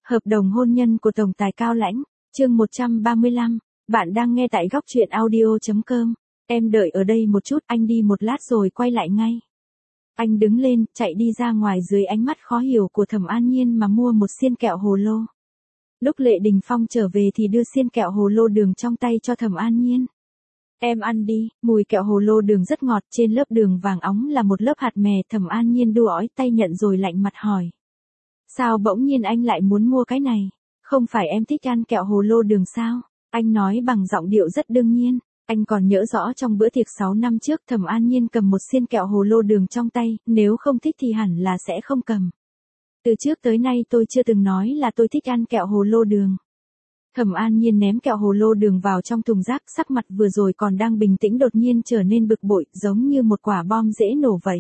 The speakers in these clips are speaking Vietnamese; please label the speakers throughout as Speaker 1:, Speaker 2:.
Speaker 1: Hợp đồng hôn nhân của Tổng tài Cao Lãnh, chương 135, bạn đang nghe tại góc truyện audio.com. Em đợi ở đây một chút, anh đi một lát rồi quay lại ngay. Anh đứng lên, chạy đi ra ngoài dưới ánh mắt khó hiểu của Thẩm An Nhiên mà mua một xiên kẹo hồ lô. Lúc Lệ Đình Phong trở về thì đưa xiên kẹo hồ lô đường trong tay cho Thẩm An Nhiên. Em ăn đi, mùi kẹo hồ lô đường rất ngọt, trên lớp đường vàng óng là một lớp hạt mè. Thẩm An Nhiên đu ói tay nhận rồi lạnh mặt hỏi. Sao bỗng nhiên anh lại muốn mua cái này? Không phải em thích ăn kẹo hồ lô đường sao? Anh nói bằng giọng điệu rất đương nhiên. Anh còn nhớ rõ trong bữa tiệc 6 năm trước Thẩm An Nhiên cầm một xiên kẹo hồ lô đường trong tay, nếu không thích thì hẳn là sẽ không cầm. Từ trước tới nay tôi chưa từng nói là tôi thích ăn kẹo hồ lô đường. Thẩm An Nhiên ném kẹo hồ lô đường vào trong thùng rác, sắc mặt vừa rồi còn đang bình tĩnh đột nhiên trở nên bực bội, giống như một quả bom dễ nổ vậy.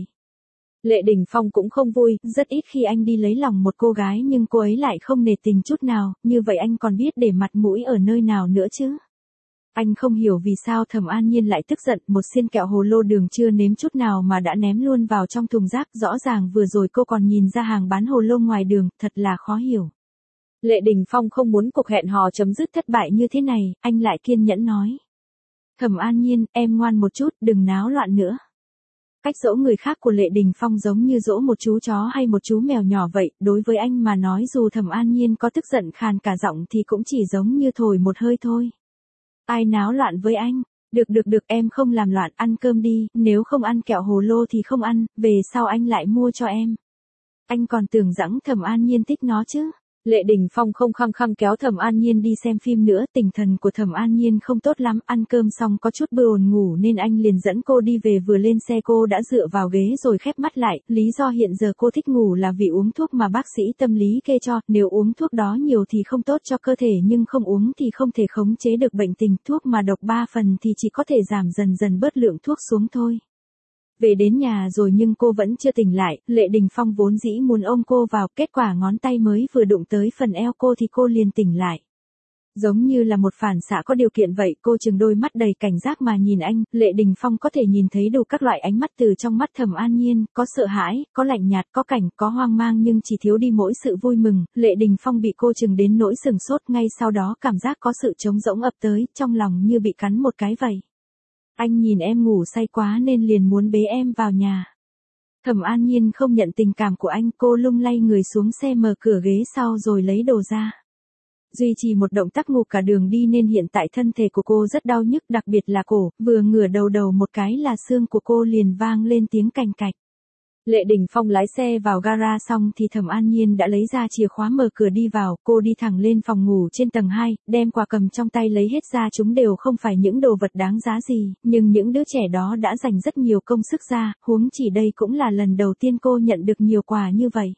Speaker 1: Lệ Đình Phong cũng không vui, rất ít khi anh đi lấy lòng một cô gái nhưng cô ấy lại không nể tình chút nào, như vậy anh còn biết để mặt mũi ở nơi nào nữa chứ. Anh không hiểu vì sao Thẩm An Nhiên lại tức giận, một xiên kẹo hồ lô đường chưa nếm chút nào mà đã ném luôn vào trong thùng rác, rõ ràng vừa rồi cô còn nhìn ra hàng bán hồ lô ngoài đường, thật là khó hiểu. Lệ Đình Phong không muốn cuộc hẹn hò chấm dứt thất bại như thế này, anh lại kiên nhẫn nói. Thẩm An Nhiên, em ngoan một chút, đừng náo loạn nữa. Cách dỗ người khác của Lệ Đình Phong giống như dỗ một chú chó hay một chú mèo nhỏ vậy, đối với anh mà nói dù Thẩm An Nhiên có tức giận khàn cả giọng thì cũng chỉ giống như thổi một hơi thôi. Ai náo loạn với anh? Được, em không làm loạn, ăn cơm đi, nếu không ăn kẹo hồ lô thì không ăn, về sau anh lại mua cho em. Anh còn tưởng rằng Thẩm An Nhiên thích nó chứ. Lệ Đình Phong không khăng khăng kéo Thẩm An Nhiên đi xem phim nữa, tinh thần của Thẩm An Nhiên không tốt lắm, ăn cơm xong có chút buồn ngủ nên anh liền dẫn cô đi về, vừa lên xe cô đã dựa vào ghế rồi khép mắt lại, lý do hiện giờ cô thích ngủ là vì uống thuốc mà bác sĩ tâm lý kê cho, nếu uống thuốc đó nhiều thì không tốt cho cơ thể nhưng không uống thì không thể khống chế được bệnh tình, thuốc mà độc 3 phần thì chỉ có thể giảm dần dần bớt lượng thuốc xuống thôi. Về đến nhà rồi nhưng cô vẫn chưa tỉnh lại, Lệ Đình Phong vốn dĩ muốn ôm cô vào, kết quả ngón tay mới vừa đụng tới phần eo cô thì cô liền tỉnh lại. Giống như là một phản xạ có điều kiện vậy, cô trừng đôi mắt đầy cảnh giác mà nhìn anh, Lệ Đình Phong có thể nhìn thấy đủ các loại ánh mắt từ trong mắt Thẩm An Nhiên, có sợ hãi, có lạnh nhạt, có cảnh, có hoang mang nhưng chỉ thiếu đi mỗi sự vui mừng. Lệ Đình Phong bị cô trừng đến nỗi sừng sốt, ngay sau đó cảm giác có sự trống rỗng ập tới, trong lòng như bị cắn một cái vậy. Anh nhìn em ngủ say quá nên liền muốn bế em vào nhà. Thẩm An Nhiên không nhận tình cảm của anh, cô lung lay người xuống xe mở cửa ghế sau rồi lấy đồ ra. Duy trì một động tác ngủ cả đường đi nên hiện tại thân thể của cô rất đau nhức, đặc biệt là cổ, vừa ngửa đầu một cái là xương của cô liền vang lên tiếng cành cạch. Lệ Đình Phong lái xe vào gara xong thì Thẩm An Nhiên đã lấy ra chìa khóa mở cửa đi vào, cô đi thẳng lên phòng ngủ trên tầng 2, đem quà cầm trong tay lấy hết ra, chúng đều không phải những đồ vật đáng giá gì, nhưng những đứa trẻ đó đã dành rất nhiều công sức ra, huống chỉ đây cũng là lần đầu tiên cô nhận được nhiều quà như vậy.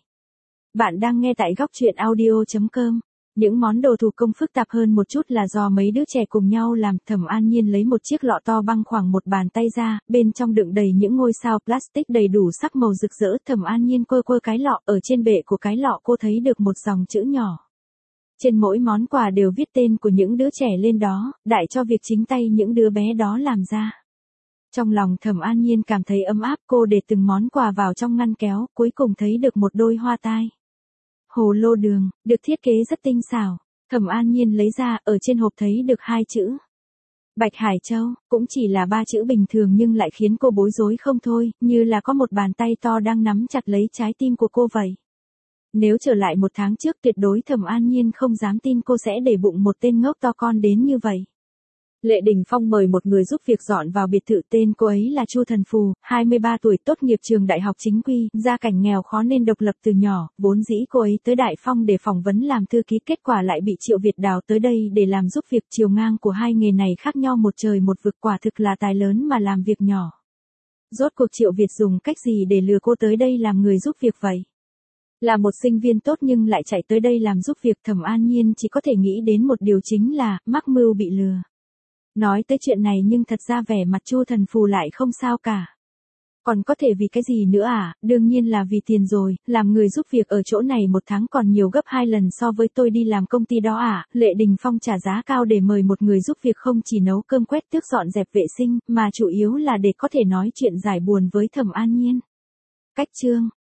Speaker 1: Bạn đang nghe tại góc truyện audio.com. Những món đồ thủ công phức tạp hơn một chút là do mấy đứa trẻ cùng nhau làm. Thẩm An Nhiên lấy một chiếc lọ to bằng khoảng một bàn tay ra, bên trong đựng đầy những ngôi sao plastic đầy đủ sắc màu rực rỡ. Thẩm An Nhiên quơ cái lọ, ở trên bệ của cái lọ cô thấy được một dòng chữ nhỏ. Trên mỗi món quà đều viết tên của những đứa trẻ lên đó, đại cho việc chính tay những đứa bé đó làm ra. Trong lòng Thẩm An Nhiên cảm thấy ấm áp, cô để từng món quà vào trong ngăn kéo, cuối cùng thấy được một đôi hoa tai. Hồ lô đường, được thiết kế rất tinh xảo. Thẩm An Nhiên lấy ra, ở trên hộp thấy được 2 chữ. Bạch Hải Châu, cũng chỉ là 3 chữ bình thường nhưng lại khiến cô bối rối không thôi, như là có một bàn tay to đang nắm chặt lấy trái tim của cô vậy. Nếu trở lại 1 tháng trước tuyệt đối Thẩm An Nhiên không dám tin cô sẽ để bụng một tên ngốc to con đến như vậy. Lệ Đình Phong mời một người giúp việc dọn vào biệt thự, tên cô ấy là Chu Thần Phù, 23 tuổi, tốt nghiệp trường đại học chính quy, gia cảnh nghèo khó nên độc lập từ nhỏ, vốn dĩ cô ấy tới Đại Phong để phỏng vấn làm thư ký, kết quả lại bị Triệu Việt đào tới đây để làm giúp việc, chiều ngang của hai nghề này khác nhau một trời một vực, quả thực là tài lớn mà làm việc nhỏ. Rốt cuộc Triệu Việt dùng cách gì để lừa cô tới đây làm người giúp việc vậy? Là một sinh viên tốt nhưng lại chạy tới đây làm giúp việc, Thẩm An Nhiên chỉ có thể nghĩ đến một điều chính là, mắc mưu bị lừa. Nói tới chuyện này nhưng thật ra vẻ mặt Chu Thần Phù lại không sao cả. Còn có thể vì cái gì nữa à, đương nhiên là vì tiền rồi, làm người giúp việc ở chỗ này 1 tháng còn nhiều gấp 2 lần so với tôi đi làm công ty đó à. Lệ Đình Phong trả giá cao để mời một người giúp việc không chỉ nấu cơm quét tước dọn dẹp vệ sinh, mà chủ yếu là để có thể nói chuyện giải buồn với Thẩm An Nhiên. Cách chương